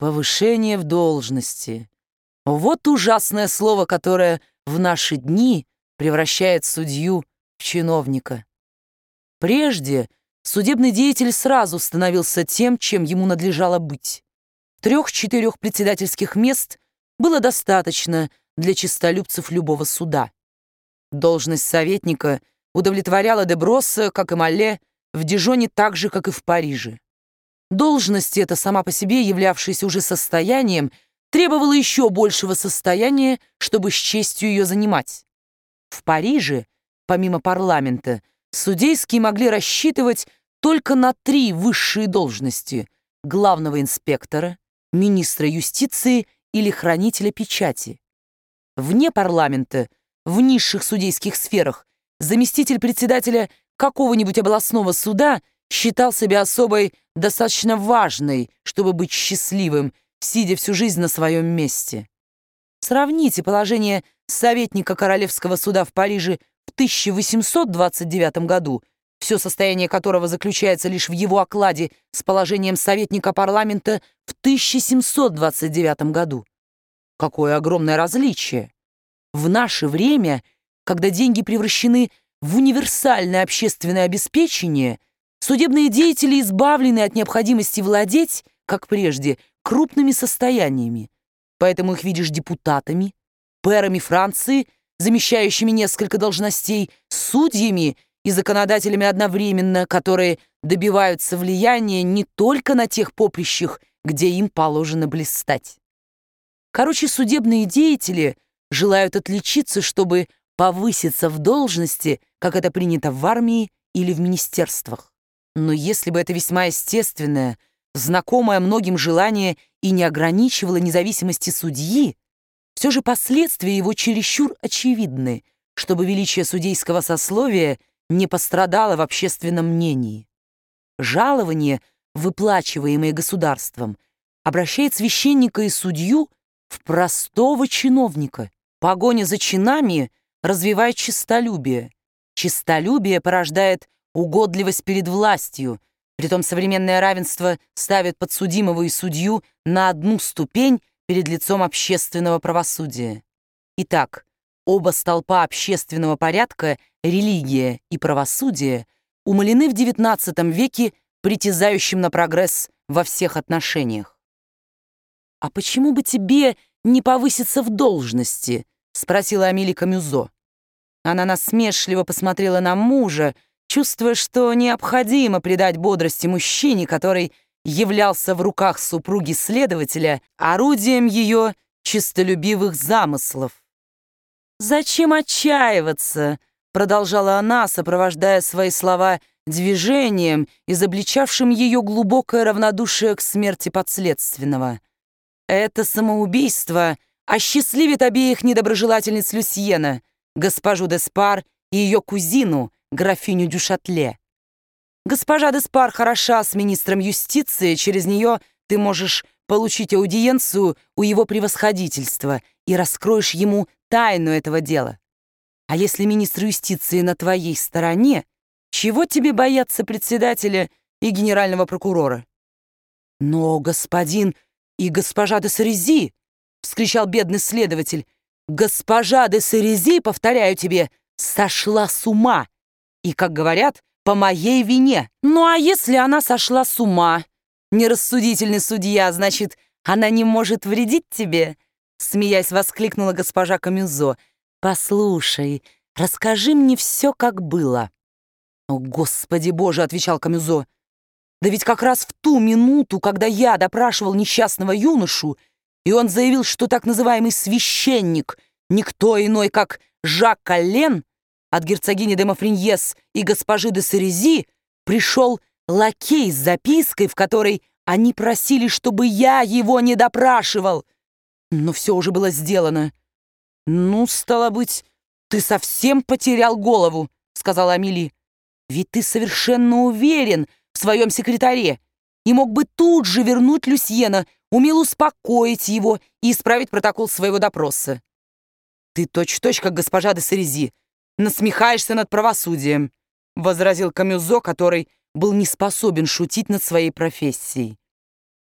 Повышение в должности. Вот ужасное слово, которое в наши дни превращает судью в чиновника. Прежде судебный деятель сразу становился тем, чем ему надлежало быть. 3-4 председательских мест было достаточно для честолюбцев любого суда. Должность советника удовлетворяла де Бросса, как и Малле, в Дижоне так же, как и в Париже. Должность эта, сама по себе являвшаяся уже состоянием, требовала еще большего состояния, чтобы с честью ее занимать. В Париже, помимо парламента, судейские могли рассчитывать только на 3 высшие должности: главного инспектора, министра юстиции или хранителя печати. Вне парламента, в низших судейских сферах, заместитель председателя какого-нибудь областного суда считал себя особой достаточно важной, чтобы быть счастливым, сидя всю жизнь на своем месте. Сравните положение советника Королевского суда в Париже в 1829 году, все состояние которого заключается лишь в его окладе, с положением советника парламента в 1729 году. Какое огромное различие! В наше время, когда деньги превращены в универсальное общественное обеспечение, судебные деятели избавлены от необходимости владеть, как прежде, крупными состояниями. Поэтому их видишь депутатами, пэрами Франции, замещающими несколько должностей, судьями и законодателями одновременно, которые добиваются влияния не только на тех поприщах, где им положено блистать. Короче, судебные деятели желают отличиться, чтобы повыситься в должности, как это принято в армии или в министерствах. Но если бы это весьма естественное, знакомое многим желание и не ограничивало независимости судьи, все же последствия его чересчур очевидны, чтобы величие судейского сословия не пострадало в общественном мнении. Жалование, выплачиваемое государством, обращает священника и судью в простого чиновника. Погоня за чинами развивает честолюбие. Честолюбие порождает угодливость перед властью. Притом современное равенство ставит подсудимого и судью на одну ступень перед лицом общественного правосудия. Итак, оба столпа общественного порядка, религия и правосудие, умалены в XIX веке притязающим на прогресс во всех отношениях. «А почему бы тебе не повыситься в должности?» — спросила Амилия Камюзо. Она насмешливо посмотрела на мужа, чувствуя, что необходимо придать бодрости мужчине, который являлся в руках супруги следователя орудием ее честолюбивых замыслов. «Зачем отчаиваться?» — продолжала она, сопровождая свои слова движением, изобличавшим ее глубокое равнодушие к смерти подследственного. «Это самоубийство осчастливит обеих недоброжелательниц Люсьена, госпожу Деспар и ее кузину, графиню Дюшатле. Госпожа Деспар хороша с министром юстиции, через нее ты можешь получить аудиенцию у его превосходительства и раскроешь ему тайну этого дела. А если министр юстиции на твоей стороне, чего тебе бояться председателя и генерального прокурора?» «Но господин и госпожа де Сарези!» — вскричал бедный следователь. «Госпожа де Сарези, повторяю тебе, сошла с ума. И, как говорят, по моей вине. Ну а если она сошла с ума, нерассудительный судья, значит, она не может вредить тебе?» Смеясь, воскликнула госпожа Камюзо. «Послушай, расскажи мне все, как было». «О, Господи Боже!» — отвечал Камюзо. «Да ведь как раз в ту минуту, когда я допрашивал несчастного юношу, и он заявил, что так называемый священник никто иной, как Жак Аллен, от герцогини де Мафриньес и госпожи де Сарези, пришел лакей с запиской, в которой они просили, чтобы я его не допрашивал. Но все уже было сделано». «Ну, стало быть, ты совсем потерял голову», — сказала Амели. «Ведь ты совершенно уверен в своем секретаре и мог бы тут же вернуть Люсьена, умел успокоить его и исправить протокол своего допроса. Ты точь-в-точь, как госпожа де Сарези, насмехаешься над правосудием», — возразил Камюзо, который был не способен шутить над своей профессией.